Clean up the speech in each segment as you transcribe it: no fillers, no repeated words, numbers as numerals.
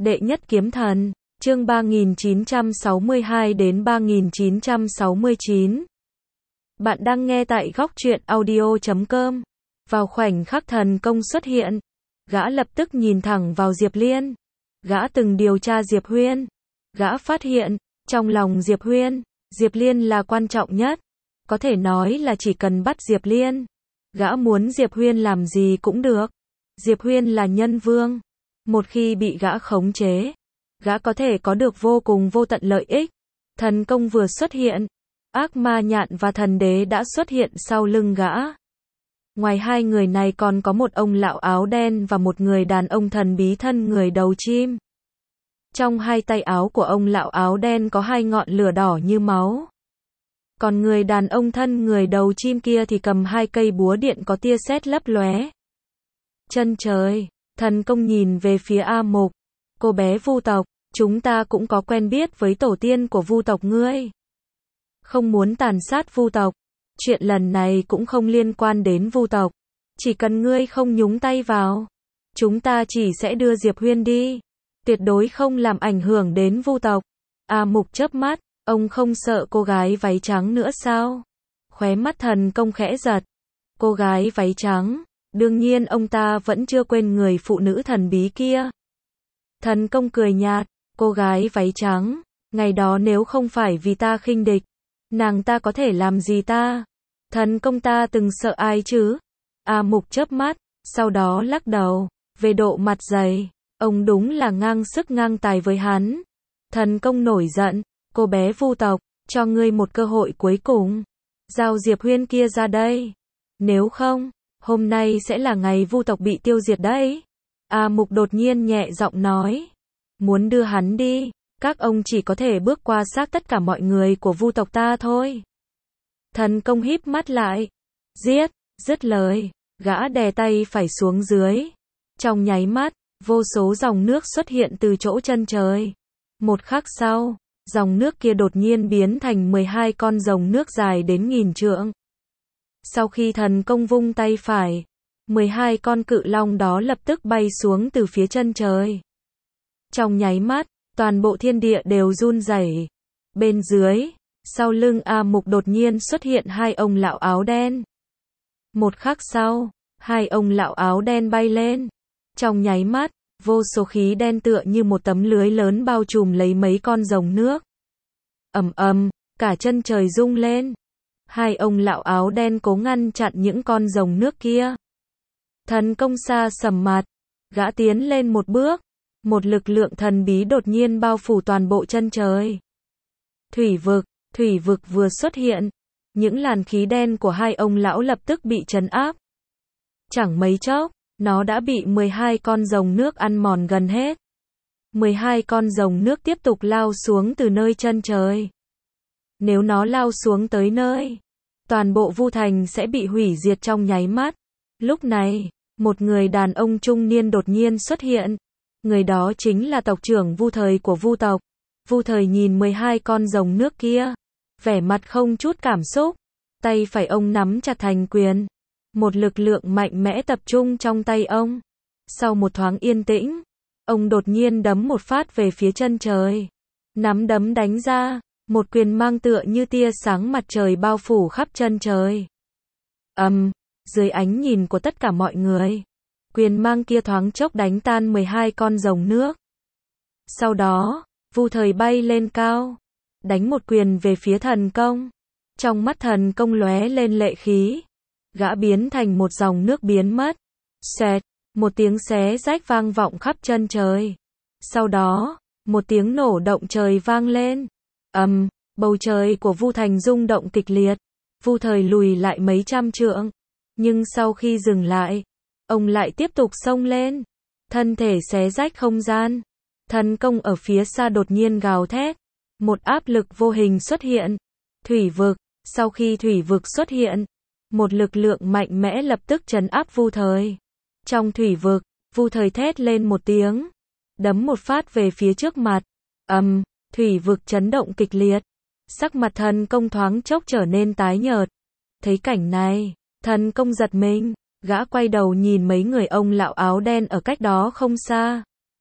Đệ nhất kiếm thần, chương 3962 đến 3969. Bạn đang nghe tại góc truyện audio.com. Vào khoảnh khắc thần công xuất hiện, gã lập tức nhìn thẳng vào Diệp Liên. Gã từng điều tra Diệp Huyên. Gã phát hiện, trong lòng Diệp Huyên, Diệp Liên là quan trọng nhất. Có thể nói là chỉ cần bắt Diệp Liên, gã muốn Diệp Huyên làm gì cũng được. Diệp Huyên là nhân vương. Một khi bị gã khống chế, gã có thể có được vô cùng vô tận lợi ích. Thần công vừa xuất hiện, ác ma nhạn và thần đế đã xuất hiện sau lưng gã. Ngoài hai người này còn có một ông lão áo đen và một người đàn ông thần bí thân người đầu chim. Trong hai tay áo của ông lão áo đen có hai ngọn lửa đỏ như máu. Còn người đàn ông thân người đầu chim kia thì cầm hai cây búa điện có tia sét lấp lóe. Chân trời, thần công nhìn về phía A Mục. Cô bé Vu tộc, chúng ta cũng có quen biết với tổ tiên của Vu tộc ngươi. Không muốn tàn sát Vu tộc. Chuyện lần này cũng không liên quan đến Vu tộc. Chỉ cần ngươi không nhúng tay vào, chúng ta chỉ sẽ đưa Diệp Huyên đi. Tuyệt đối không làm ảnh hưởng đến Vu tộc. A Mục chớp mắt, ông không sợ cô gái váy trắng nữa sao? Khóe mắt thần công khẽ giật. Cô gái váy trắng, đương nhiên ông ta vẫn chưa quên người phụ nữ thần bí kia. Thần công cười nhạt, cô gái váy trắng, ngày đó nếu không phải vì ta khinh địch, nàng ta có thể làm gì ta? Thần công ta từng sợ ai chứ? A Mục chớp mắt, sau đó lắc đầu, về độ mặt dày, ông đúng là ngang sức ngang tài với hắn. Thần công nổi giận, cô bé Vu tộc, cho ngươi một cơ hội cuối cùng. Giao Diệp Huyên kia ra đây. Nếu không, hôm nay sẽ là ngày Vu tộc bị tiêu diệt đấy. A Mục đột nhiên nhẹ giọng nói. Muốn đưa hắn đi, các ông chỉ có thể bước qua xác tất cả mọi người của Vu tộc ta thôi. Thần công híp mắt lại. Giết, dứt lời, gã đè tay phải xuống dưới. Trong nháy mắt, vô số dòng nước xuất hiện từ chỗ chân trời. Một khắc sau, dòng nước kia đột nhiên biến thành 12 con rồng nước dài đến 1000 trượng. Sau khi thần công vung tay phải, 12 con cự long đó lập tức bay xuống từ phía chân trời. Trong nháy mắt, toàn bộ thiên địa đều run rẩy. Bên dưới, sau lưng A Mục đột nhiên xuất hiện hai ông lão áo đen. Một khắc sau, hai ông lão áo đen bay lên. Trong nháy mắt, vô số khí đen tựa như một tấm lưới lớn bao trùm lấy mấy con rồng nước. Ầm ầm, cả chân trời rung lên. Hai ông lão áo đen cố ngăn chặn những con rồng nước kia. Thần công xa sầm mặt, gã tiến lên một bước. Một lực lượng thần bí đột nhiên bao phủ toàn bộ chân trời. Thủy vực vừa xuất hiện, những làn khí đen của hai ông lão lập tức bị trấn áp. Chẳng mấy chốc, nó đã bị 12 con rồng nước ăn mòn gần hết. 12 con rồng nước tiếp tục lao xuống từ nơi chân trời. Nếu nó lao xuống tới nơi, toàn bộ Vu thành sẽ bị hủy diệt trong nháy mắt. Lúc này, một người đàn ông trung niên đột nhiên xuất hiện. Người đó chính là tộc trưởng Vu Thời của Vu tộc. Vu Thời nhìn 12 con rồng nước kia, vẻ mặt không chút cảm xúc. Tay phải ông nắm chặt thành quyền. Một lực lượng mạnh mẽ tập trung trong tay ông. Sau một thoáng yên tĩnh, ông đột nhiên đấm một phát về phía chân trời. Nắm đấm đánh ra, một quyền mang tựa như tia sáng mặt trời bao phủ khắp chân trời. Dưới ánh nhìn của tất cả mọi người, quyền mang kia thoáng chốc đánh tan 12 con rồng nước. Sau đó, Vu Thời bay lên cao, đánh một quyền về phía thần công. Trong mắt thần công lóe lên lệ khí. Gã biến thành một dòng nước biến mất. Xẹt, một tiếng xé rách vang vọng khắp chân trời. Sau đó, một tiếng nổ động trời vang lên. Bầu trời của Vu thành rung động kịch liệt. Vu Thời lùi lại mấy trăm trượng. Nhưng sau khi dừng lại, ông lại tiếp tục xông lên. Thân thể xé rách không gian. Thần công ở phía xa đột nhiên gào thét. Một áp lực vô hình xuất hiện. Thủy vực, sau khi thủy vực xuất hiện, một lực lượng mạnh mẽ lập tức trấn áp Vu Thời. Trong thủy vực, Vu Thời thét lên một tiếng, đấm một phát về phía trước mặt. Thủy vực chấn động kịch liệt. Sắc mặt thần công thoáng chốc trở nên tái nhợt. Thấy cảnh này, thần công giật mình, gã quay đầu nhìn mấy người ông lão áo đen ở cách đó không xa.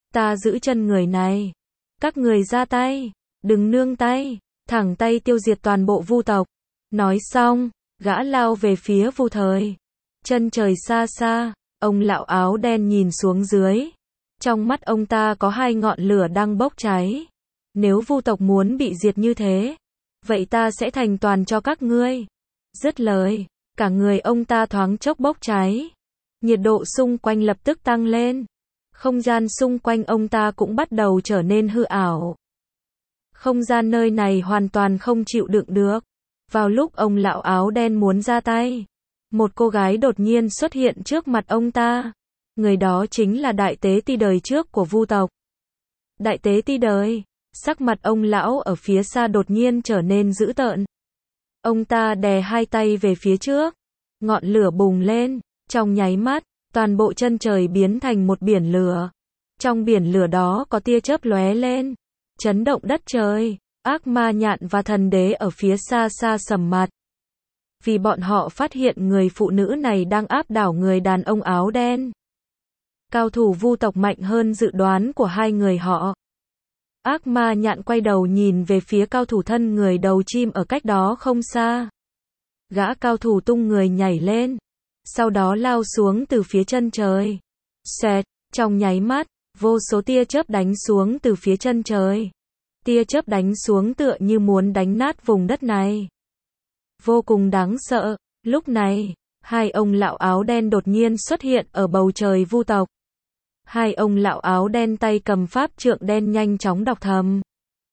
Ta giữ chân người này. Các người ra tay. Đừng nương tay. Thẳng tay tiêu diệt toàn bộ Vu tộc. Nói xong, gã lao về phía Vu Thời. Chân trời xa xa, ông lão áo đen nhìn xuống dưới. Trong mắt ông ta có hai ngọn lửa đang bốc cháy. Nếu Vu tộc muốn bị diệt như thế, vậy ta sẽ thành toàn cho các ngươi. Dứt lời, cả người ông ta thoáng chốc bốc cháy. Nhiệt độ xung quanh lập tức tăng lên. Không gian xung quanh ông ta cũng bắt đầu trở nên hư ảo. Không gian nơi này hoàn toàn không chịu đựng được. Vào lúc ông lão áo đen muốn ra tay, một cô gái đột nhiên xuất hiện trước mặt ông ta. Người đó chính là đại tế ti đời trước của Vu tộc. Đại tế ti đời, sắc mặt ông lão ở phía xa đột nhiên trở nên dữ tợn. Ông ta đè hai tay về phía trước, ngọn lửa bùng lên, trong nháy mắt, toàn bộ chân trời biến thành một biển lửa. Trong biển lửa đó có tia chớp lóe lên, chấn động đất trời. Ác ma nhạn và thần đế ở phía xa xa sầm mặt. Vì bọn họ phát hiện người phụ nữ này đang áp đảo người đàn ông áo đen. Cao thủ Vu tộc mạnh hơn dự đoán của hai người họ. Ác ma nhạn quay đầu nhìn về phía cao thủ thân người đầu chim ở cách đó không xa. Gã cao thủ tung người nhảy lên, sau đó lao xuống từ phía chân trời. Xẹt, trong nháy mắt, vô số tia chớp đánh xuống từ phía chân trời. Tia chớp đánh xuống tựa như muốn đánh nát vùng đất này. Vô cùng đáng sợ. Lúc này, hai ông lão áo đen đột nhiên xuất hiện ở bầu trời Vu tộc. Hai ông lão áo đen tay cầm pháp trượng đen nhanh chóng đọc thầm.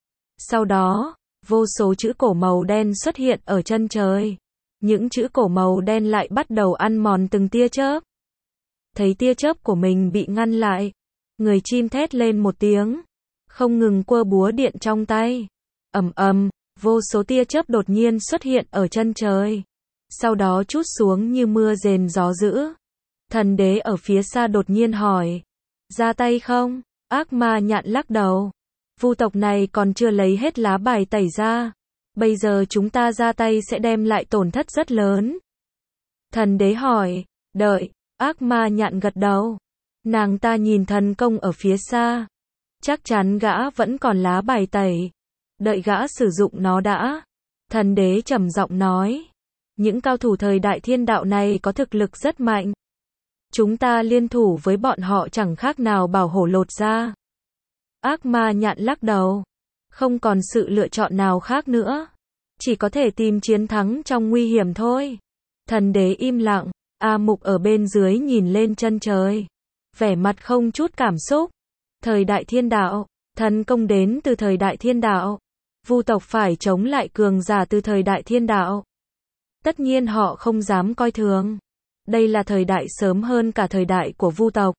Sau đó, vô số chữ cổ màu đen xuất hiện ở chân trời. Những chữ cổ màu đen lại bắt đầu ăn mòn từng tia chớp. Thấy tia chớp của mình bị ngăn lại, người chim thét lên một tiếng, không ngừng quơ búa điện trong tay. Ầm ầm, vô số tia chớp đột nhiên xuất hiện ở chân trời. Sau đó trút xuống như mưa rền gió dữ. Thần đế ở phía xa đột nhiên hỏi, ra tay không? Ác ma nhạn lắc đầu. Vu tộc này còn chưa lấy hết lá bài tẩy ra. Bây giờ chúng ta ra tay sẽ đem lại tổn thất rất lớn. Thần đế hỏi, đợi. Ác ma nhạn gật đầu. Nàng ta nhìn thần công ở phía xa. Chắc chắn gã vẫn còn lá bài tẩy. Đợi gã sử dụng nó đã. Thần đế trầm giọng nói. Những cao thủ thời đại thiên đạo này có thực lực rất mạnh. Chúng ta liên thủ với bọn họ chẳng khác nào bảo hổ lột da. Ác ma nhạn lắc đầu. Không còn sự lựa chọn nào khác nữa. Chỉ có thể tìm chiến thắng trong nguy hiểm thôi. Thần đế im lặng. A Mục ở bên dưới nhìn lên chân trời. Vẻ mặt không chút cảm xúc. Thời đại thiên đạo, thần công đến từ thời đại thiên đạo. Vu tộc phải chống lại cường giả từ thời đại thiên đạo. Tất nhiên họ không dám coi thường. Đây là thời đại sớm hơn cả thời đại của Vu tộc.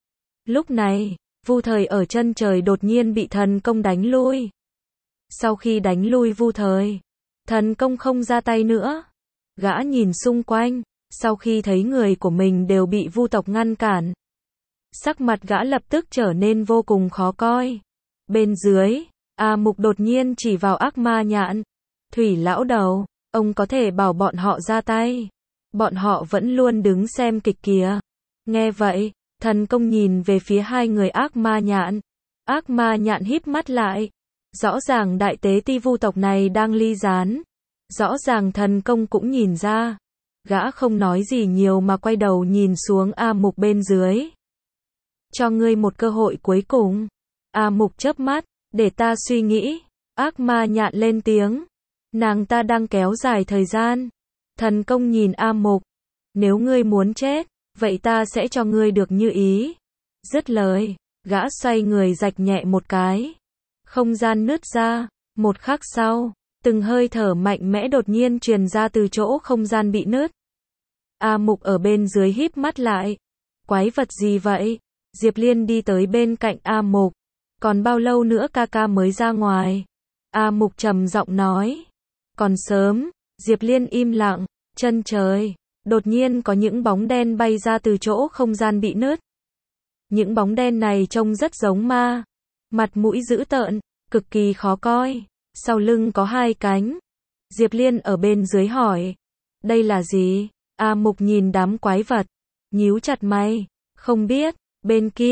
Lúc này, Vu Thời ở chân trời đột nhiên bị thần công đánh lui. Sau khi đánh lui Vu Thời, thần công không ra tay nữa. Gã nhìn xung quanh, sau khi thấy người của mình đều bị Vu tộc ngăn cản. Sắc mặt gã lập tức trở nên vô cùng khó coi. Bên dưới, A Mục đột nhiên chỉ vào ác ma nhạn. Thủy lão đầu, ông có thể bảo bọn họ ra tay. Bọn họ vẫn luôn đứng xem kịch kìa. Nghe vậy, thần công nhìn về phía hai người ác ma nhạn. Ác ma nhạn híp mắt lại. Rõ ràng đại tế ti Vu tộc này đang ly gián. Rõ ràng thần công cũng nhìn ra. Gã không nói gì nhiều mà quay đầu nhìn xuống A Mục bên dưới. Cho ngươi một cơ hội cuối cùng. A Mục chớp mắt, để ta suy nghĩ. Ác ma nhạn lên tiếng. Nàng ta đang kéo dài thời gian. Thần công nhìn A Mục. Nếu ngươi muốn chết, vậy ta sẽ cho ngươi được như ý. Dứt lời, gã xoay người rạch nhẹ một cái. Không gian nứt ra. Một khắc sau, từng hơi thở mạnh mẽ đột nhiên truyền ra từ chỗ không gian bị nứt. A Mục ở bên dưới híp mắt lại. Quái vật gì vậy? Diệp Liên đi tới bên cạnh A Mục. Còn bao lâu nữa ca ca mới ra ngoài? A Mục trầm giọng nói. Còn sớm. Diệp Liên im lặng. Chân trời, đột nhiên có những bóng đen bay ra từ chỗ không gian bị nứt. Những bóng đen này trông rất giống ma. Mặt mũi dữ tợn, cực kỳ khó coi. Sau lưng có hai cánh. Diệp Liên ở bên dưới hỏi. Đây là gì? A Mục nhìn đám quái vật. Nhíu chặt mày. Không biết. Bên kia,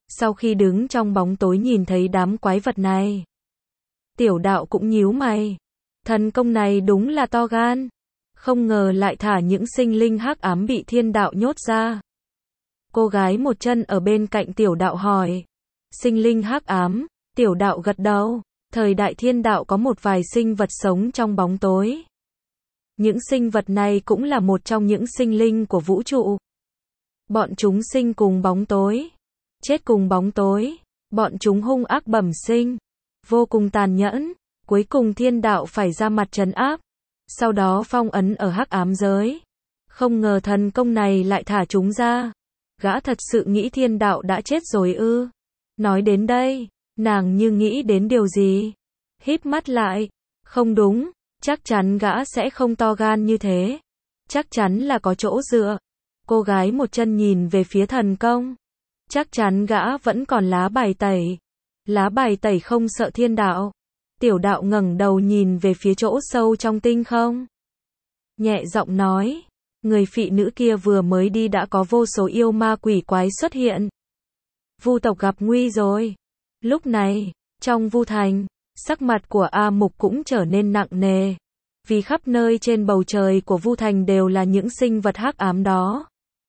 Sau khi đứng trong bóng tối nhìn thấy đám quái vật này, tiểu đạo cũng nhíu mày. Thần công này đúng là to gan. Không ngờ lại thả những sinh linh hắc ám bị thiên đạo nhốt ra. Cô gái một chân ở bên cạnh tiểu đạo hỏi. Sinh linh hắc ám, tiểu đạo gật đầu. Thời đại thiên đạo có một vài sinh vật sống trong bóng tối. Những sinh vật này cũng là một trong những sinh linh của vũ trụ. Bọn chúng sinh cùng bóng tối, chết cùng bóng tối. Bọn chúng hung ác bẩm sinh, vô cùng tàn nhẫn. Cuối cùng thiên đạo phải ra mặt trấn áp, sau đó phong ấn ở hắc ám giới. Không ngờ thần công này lại thả chúng ra. Gã thật sự nghĩ thiên đạo đã chết rồi ư? Nói đến đây, nàng như nghĩ đến điều gì. Híp mắt lại. Không đúng, chắc chắn gã sẽ không to gan như thế. Chắc chắn là có chỗ dựa. Cô gái một chân nhìn về phía thần công. Chắc chắn gã vẫn còn lá bài tẩy. Lá bài tẩy không sợ thiên đạo. Tiểu đạo ngẩng đầu nhìn về phía chỗ sâu trong tinh không. Nhẹ giọng nói, người phị nữ kia vừa mới đi đã có vô số yêu ma quỷ quái xuất hiện. Vu tộc gặp nguy rồi. Lúc này, trong Vu Thành, sắc mặt của A Mục cũng trở nên nặng nề. Vì khắp nơi trên bầu trời của Vu Thành đều là những sinh vật hắc ám đó.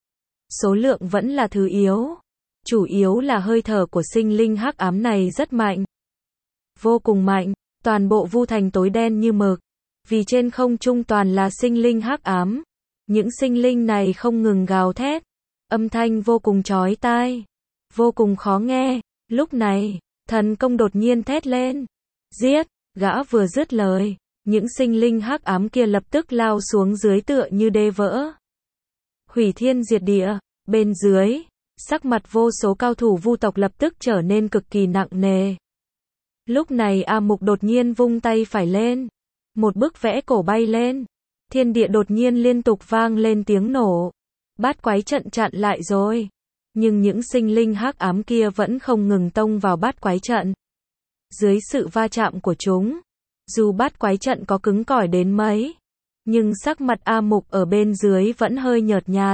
Số lượng vẫn là thứ yếu. Chủ yếu là hơi thở của sinh linh hắc ám này rất mạnh. Vô cùng mạnh. Toàn bộ Vu Thành tối đen như mực, vì trên không trung toàn là sinh linh hắc ám. Những sinh linh này không ngừng gào thét, âm thanh vô cùng chói tai, vô cùng khó nghe. Lúc này, thần công đột nhiên thét lên, giết. Gã vừa dứt lời, những sinh linh hắc ám kia lập tức lao xuống dưới tựa như đê vỡ, hủy thiên diệt địa. Bên dưới, sắc mặt vô số cao thủ Vu tộc lập tức trở nên cực kỳ nặng nề. Lúc này A Mục đột nhiên vung tay phải lên. Một bức vẽ cổ bay lên. Thiên địa đột nhiên liên tục vang lên tiếng nổ. Bát quái trận chặn lại rồi. Nhưng những sinh linh hắc ám kia vẫn không ngừng tông vào bát quái trận. Dưới sự va chạm của chúng, dù bát quái trận có cứng cỏi đến mấy, nhưng sắc mặt A Mục ở bên dưới vẫn hơi nhợt nhạt.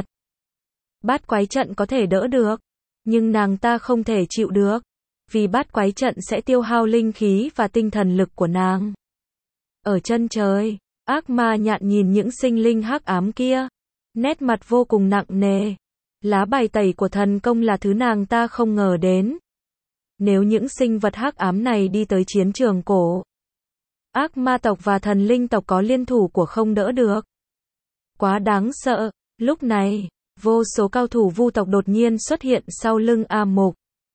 Bát quái trận có thể đỡ được, nhưng nàng ta không thể chịu được. Vì bát quái trận sẽ tiêu hao linh khí và tinh thần lực của nàng. Ở chân trời, ác ma nhạn nhìn những sinh linh hắc ám kia. Nét mặt vô cùng nặng nề. Lá bài tẩy của thần công là thứ nàng ta không ngờ đến. Nếu những sinh vật hắc ám này đi tới chiến trường cổ, ác ma tộc và thần linh tộc có liên thủ của không đỡ được. Quá đáng sợ. Lúc này, vô số cao thủ Vu tộc đột nhiên xuất hiện sau lưng A Mục.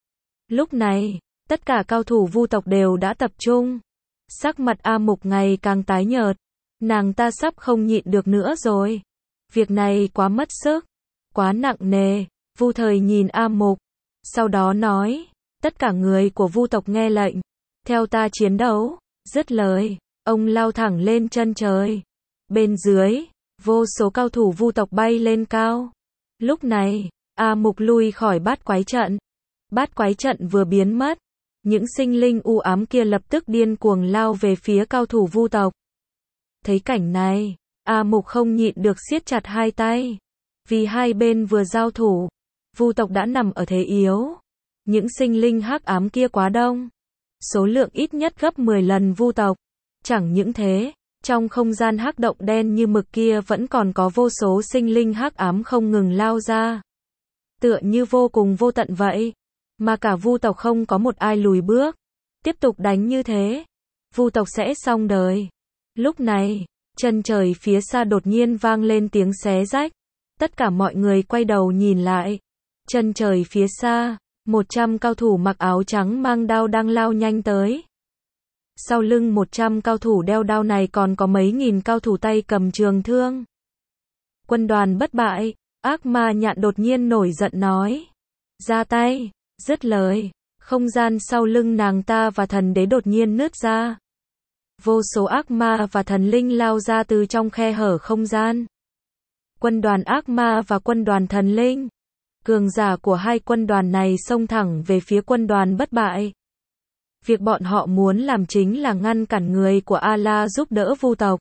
Lúc này, tất cả cao thủ Vu tộc đều đã tập trung. Sắc mặt A Mục ngày càng tái nhợt. Nàng ta sắp không nhịn được nữa rồi. Việc này quá mất sức, quá nặng nề. Vu Thời nhìn A Mục, sau đó nói, tất cả người của Vu tộc nghe lệnh, theo ta chiến đấu. Dứt lời, ông lao thẳng lên chân trời. Bên dưới, vô số cao thủ Vu tộc bay lên cao. Lúc này, A Mục lui khỏi bát quái trận. Bát quái trận vừa biến mất, những sinh linh u ám kia lập tức điên cuồng lao về phía cao thủ Vu tộc. Thấy cảnh này, A Mục không nhịn được siết chặt hai tay. Vì hai bên vừa giao thủ, Vu tộc đã nằm ở thế yếu. Những sinh linh hắc ám kia quá đông, số lượng ít nhất gấp 10 lần Vu tộc. Chẳng những thế, trong không gian hắc động đen như mực kia vẫn còn có vô số sinh linh hắc ám không ngừng lao ra. Tựa như vô cùng vô tận vậy. Mà cả Vu tộc không có một ai lùi bước. Tiếp tục đánh như thế, Vu tộc sẽ xong đời. Lúc này, chân trời phía xa đột nhiên vang lên tiếng xé rách. Tất cả mọi người quay đầu nhìn lại. Chân trời phía xa, 100 cao thủ mặc áo trắng mang đao đang lao nhanh tới. Sau lưng 100 cao thủ đeo đao này còn có mấy nghìn cao thủ tay cầm trường thương. Quân đoàn bất bại, ác ma nhạn đột nhiên nổi giận nói. Ra tay. Dứt lời, không gian sau lưng nàng ta và thần đế đột nhiên nứt ra. Vô số ác ma và thần linh lao ra từ trong khe hở không gian. Quân đoàn ác ma và quân đoàn thần linh. Cường giả của hai quân đoàn này xông thẳng về phía quân đoàn bất bại. Việc bọn họ muốn làm chính là ngăn cản người của Allah giúp đỡ Vu tộc.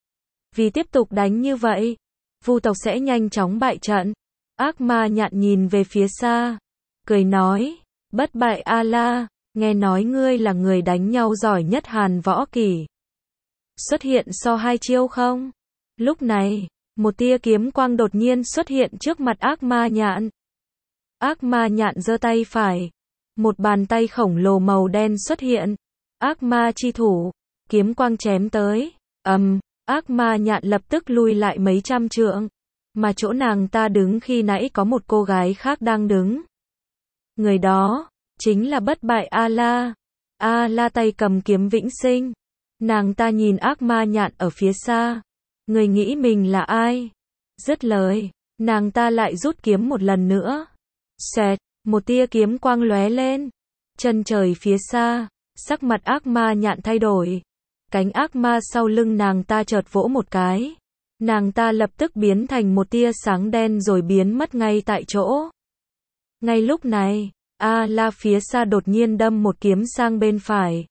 Vì tiếp tục đánh như vậy, Vu tộc sẽ nhanh chóng bại trận. Ác ma nhạn nhìn về phía xa, cười nói, Bất bại A-la, nghe nói ngươi là người đánh nhau giỏi nhất Hàn Võ Kỷ. Xuất hiện so 2 chiêu không? Lúc này, một tia kiếm quang đột nhiên xuất hiện trước mặt ác ma nhạn. Ác ma nhạn giơ tay phải. Một bàn tay khổng lồ màu đen xuất hiện. Ác ma chi thủ. Kiếm quang chém tới. Ác ma nhạn lập tức lui lại mấy trăm trượng. Mà chỗ nàng ta đứng khi nãy có một cô gái khác đang đứng. Người đó, chính là bất bại A-la. A-la tay cầm kiếm vĩnh sinh. Nàng ta nhìn ác ma nhạn ở phía xa. Người nghĩ mình là ai? Dứt lời, nàng ta lại rút kiếm một lần nữa. Xoẹt, một tia kiếm quang lóe lên. Chân trời phía xa, sắc mặt ác ma nhạn thay đổi. Cánh ác ma sau lưng nàng ta chợt vỗ một cái. Nàng ta lập tức biến thành một tia sáng đen rồi biến mất ngay tại chỗ. Ngay lúc này, A-la phía xa đột nhiên đâm một kiếm sang bên phải.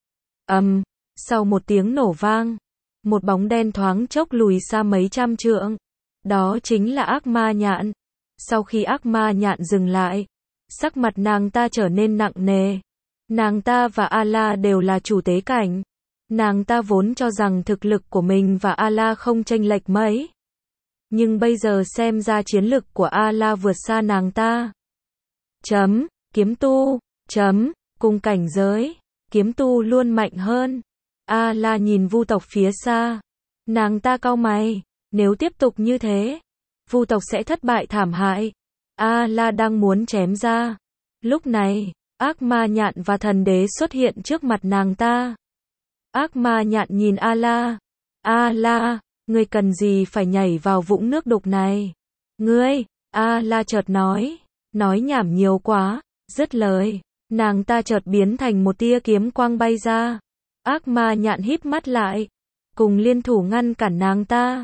Sau một tiếng nổ vang, một bóng đen thoáng chốc lùi xa mấy trăm trượng. Đó chính là ác ma nhạn. Sau khi ác ma nhạn dừng lại, sắc mặt nàng ta trở nên nặng nề. Nàng ta và A-la đều là chủ tế cảnh. Nàng ta vốn cho rằng thực lực của mình và A-la không chênh lệch mấy. Nhưng bây giờ xem ra chiến lực của A-la vượt xa nàng ta. Kiếm tu, cùng cảnh giới, kiếm tu luôn mạnh hơn. A-la nhìn Vu tộc phía xa. Nàng ta cau mày, nếu tiếp tục như thế, Vu tộc sẽ thất bại thảm hại. A-la đang muốn chém ra. Lúc này, ác ma nhạn và thần đế xuất hiện trước mặt nàng ta. Ác ma nhạn nhìn A-la. A-la, ngươi cần gì phải nhảy vào vũng nước đục này? Ngươi, A-la chợt nói nhảm nhiều quá. Dứt lời, nàng ta chợt biến thành một tia kiếm quang bay ra. Ác ma nhạn híp mắt lại, cùng liên thủ ngăn cản nàng ta.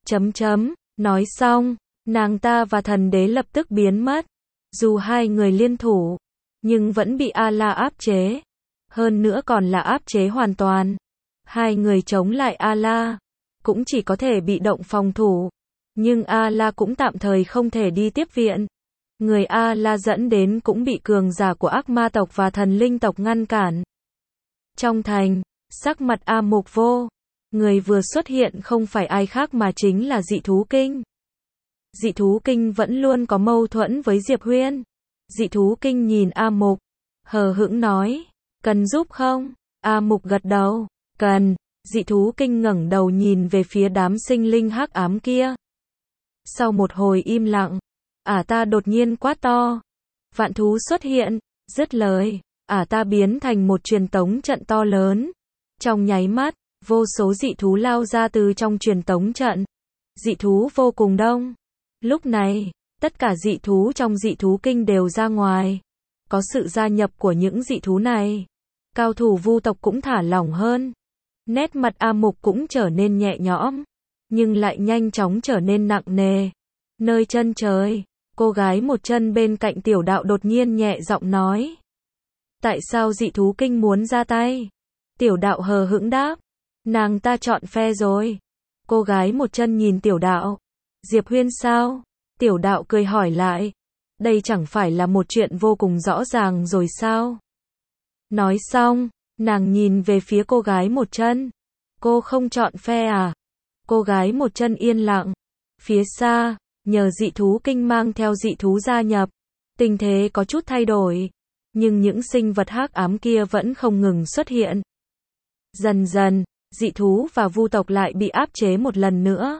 Nói xong, nàng ta và thần đế lập tức biến mất. Dù hai người liên thủ, nhưng vẫn bị A-la áp chế. Hơn nữa còn là áp chế hoàn toàn. Hai người chống lại A-la, cũng chỉ có thể bị động phòng thủ. Nhưng A-la cũng tạm thời không thể đi tiếp viện. Người A-la dẫn đến cũng bị cường giả của ác ma tộc và thần linh tộc ngăn cản. Trong thành, sắc mặt A Mục vô. Người vừa xuất hiện không phải ai khác mà chính là Dị Thú Kinh. Dị Thú Kinh vẫn luôn có mâu thuẫn với Diệp Huyên. Dị Thú Kinh nhìn A Mục, hờ hững nói, cần giúp không? A Mục gật đầu, cần. Dị Thú Kinh ngẩng đầu nhìn về phía đám sinh linh hắc ám kia. Sau một hồi im lặng, ta đột nhiên quát to. Vạn thú xuất hiện, dứt lời, ta biến thành một truyền tống trận to lớn. Trong nháy mắt, vô số dị thú lao ra từ trong truyền tống trận. Dị thú vô cùng đông. Lúc này, tất cả dị thú trong Dị Thú Kinh đều ra ngoài. Có sự gia nhập của những dị thú này, cao thủ Vu tộc cũng thả lỏng hơn. Nét mặt A Mục cũng trở nên nhẹ nhõm, nhưng lại nhanh chóng trở nên nặng nề. Nơi chân trời, cô gái một chân bên cạnh Tiểu Đạo đột nhiên nhẹ giọng nói. Tại sao Dị Thú Kinh muốn ra tay? Tiểu Đạo hờ hững đáp. Nàng ta chọn phe rồi. Cô gái một chân nhìn Tiểu Đạo. Diệp Huyên sao? Tiểu Đạo cười hỏi lại. Đây chẳng phải là một chuyện vô cùng rõ ràng rồi sao? Nói xong, nàng nhìn về phía cô gái một chân. Cô không chọn phe à? Cô gái một chân yên lặng. Phía xa, nhờ Dị Thú Kinh mang theo dị thú gia nhập, tình thế có chút thay đổi. Nhưng những sinh vật hắc ám kia vẫn không ngừng xuất hiện. Dần dần, dị thú và Vu tộc lại bị áp chế một lần nữa.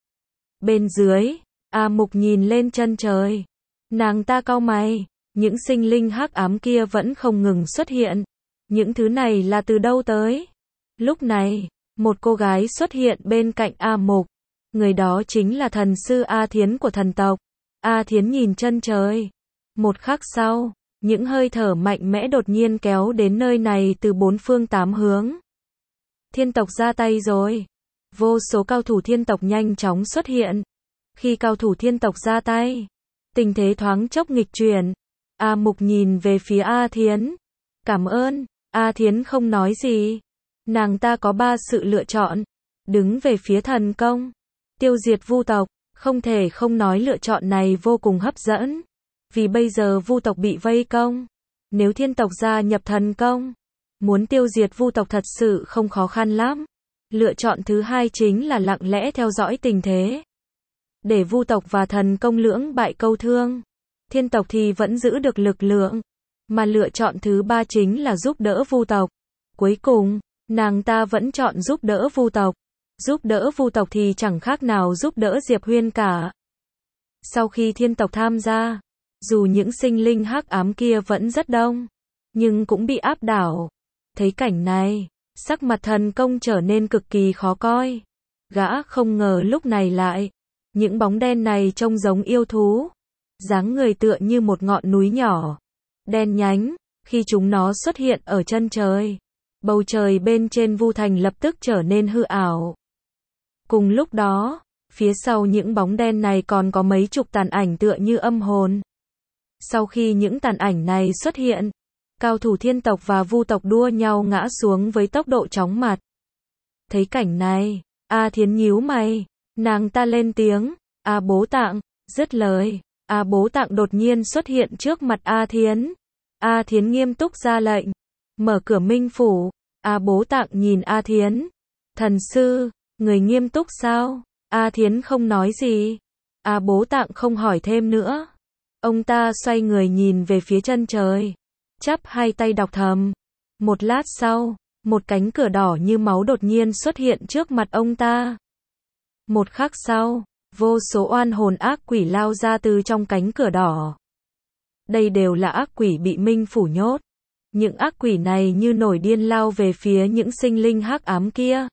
Bên dưới, A Mục nhìn lên chân trời. Nàng ta cau mày, những sinh linh hắc ám kia vẫn không ngừng xuất hiện. Những thứ này là từ đâu tới? Lúc này, một cô gái xuất hiện bên cạnh A Mục. Người đó chính là thần sư A Thiến của thần tộc. A Thiến nhìn chân trời. Một khắc sau, những hơi thở mạnh mẽ đột nhiên kéo đến nơi này từ bốn phương tám hướng. Thiên tộc ra tay rồi. Vô số cao thủ thiên tộc nhanh chóng xuất hiện. Khi cao thủ thiên tộc ra tay, tình thế thoáng chốc nghịch chuyển. A Mục nhìn về phía A Thiến. Cảm ơn. A Thiến không nói gì. Nàng ta có 3 sự lựa chọn. Đứng về phía thần công, tiêu diệt Vu tộc. Không thể không nói lựa chọn này vô cùng hấp dẫn. Vì bây giờ Vu tộc bị vây công. Nếu thiên tộc gia nhập thần công, muốn tiêu diệt vu tộc thật sự không khó khăn lắm. Lựa chọn thứ hai chính là lặng lẽ theo dõi tình thế. Để vu tộc và thần công lưỡng bại câu thương. Thiên tộc thì vẫn giữ được lực lượng. Mà lựa chọn thứ ba chính là giúp đỡ vu tộc. Cuối cùng, nàng ta vẫn chọn giúp đỡ vu tộc. Giúp đỡ vu tộc thì chẳng khác nào giúp đỡ Diệp Huyên cả. Sau khi thiên tộc tham gia, dù những sinh linh hắc ám kia vẫn rất đông, nhưng cũng bị áp đảo. Thấy cảnh này, sắc mặt thần công trở nên cực kỳ khó coi. Gã không ngờ lúc này lại, những bóng đen này trông giống yêu thú. Dáng người tựa như một ngọn núi nhỏ, đen nhánh, khi chúng nó xuất hiện ở chân trời. Bầu trời bên trên Vu Thành lập tức trở nên hư ảo. Cùng lúc đó, phía sau những bóng đen này còn có mấy chục tàn ảnh tựa như âm hồn. Sau khi những tàn ảnh này xuất hiện, cao thủ thiên tộc và vu tộc đua nhau ngã xuống với tốc độ chóng mặt. Thấy cảnh này, A Thiến nhíu mày, nàng ta lên tiếng, A Bố Tạng, dứt lời, A Bố Tạng đột nhiên xuất hiện trước mặt A Thiến. A Thiến nghiêm túc ra lệnh, mở cửa minh phủ. A Bố Tạng nhìn A Thiến, thần sư, người nghiêm túc sao? A Thiến không nói gì. A Bố Tạng không hỏi thêm nữa. Ông ta xoay người nhìn về phía chân trời, chắp hai tay đọc thầm. Một lát sau, một cánh cửa đỏ như máu đột nhiên xuất hiện trước mặt ông ta. Một khắc sau, vô số oan hồn ác quỷ lao ra từ trong cánh cửa đỏ. Đây đều là ác quỷ bị minh phủ nhốt. Những ác quỷ này như nổi điên lao về phía những sinh linh hắc ám kia.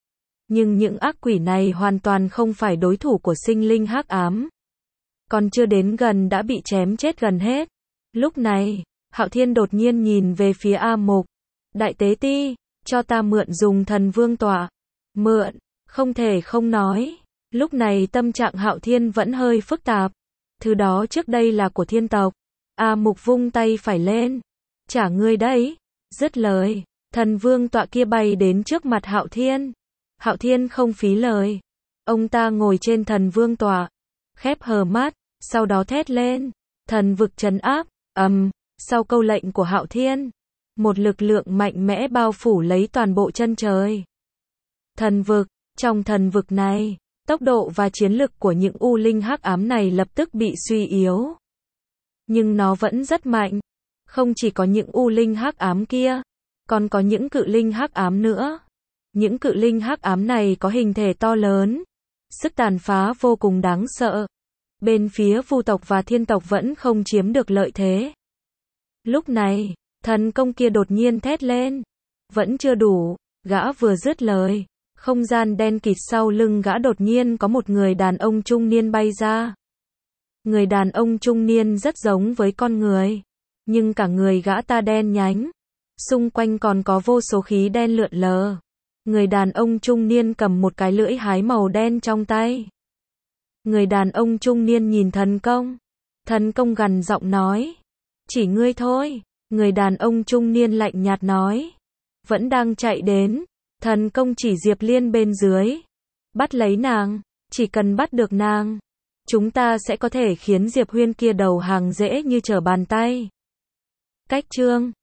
Nhưng những ác quỷ này hoàn toàn không phải đối thủ của sinh linh hắc ám. Còn chưa đến gần đã bị chém chết gần hết. Lúc này, Hạo Thiên đột nhiên nhìn về phía A Mục. Đại tế ti, cho ta mượn dùng thần vương tọa. Mượn, không thể không nói. Lúc này tâm trạng Hạo Thiên vẫn hơi phức tạp. Thứ đó trước đây là của thiên tộc. A Mục vung tay phải lên. Trả ngươi đấy. Dứt lời, thần vương tọa kia bay đến trước mặt Hạo Thiên. Hạo Thiên không phí lời. Ông ta ngồi trên thần vương tọa, khép hờ mắt, sau đó thét lên. Thần vực trấn áp, sau câu lệnh của Hạo Thiên, một lực lượng mạnh mẽ bao phủ lấy toàn bộ chân trời. Thần vực, trong thần vực này, tốc độ và chiến lực của những u linh hắc ám này lập tức bị suy yếu. Nhưng nó vẫn rất mạnh. Không chỉ có những u linh hắc ám kia, còn có những cự linh hắc ám nữa. Những cự linh hắc ám này có hình thể to lớn, sức tàn phá vô cùng đáng sợ. Bên phía vu tộc và thiên tộc vẫn không chiếm được lợi thế. Lúc này, thần công kia đột nhiên thét lên. Vẫn chưa đủ, gã vừa dứt lời. Không gian đen kịt sau lưng gã đột nhiên có một người đàn ông trung niên bay ra. Người đàn ông trung niên rất giống với con người. Nhưng cả người gã ta đen nhánh. Xung quanh còn có vô số khí đen lượn lờ. Người đàn ông trung niên cầm một cái lưỡi hái màu đen trong tay. Người đàn ông trung niên nhìn thần công. Thần công gằn giọng nói. Chỉ ngươi thôi. Người đàn ông trung niên lạnh nhạt nói. Vẫn đang chạy đến. Thần công chỉ Diệp Liên bên dưới. Bắt lấy nàng. Chỉ cần bắt được nàng, chúng ta sẽ có thể khiến Diệp Huyên kia đầu hàng dễ như trở bàn tay. Cách chương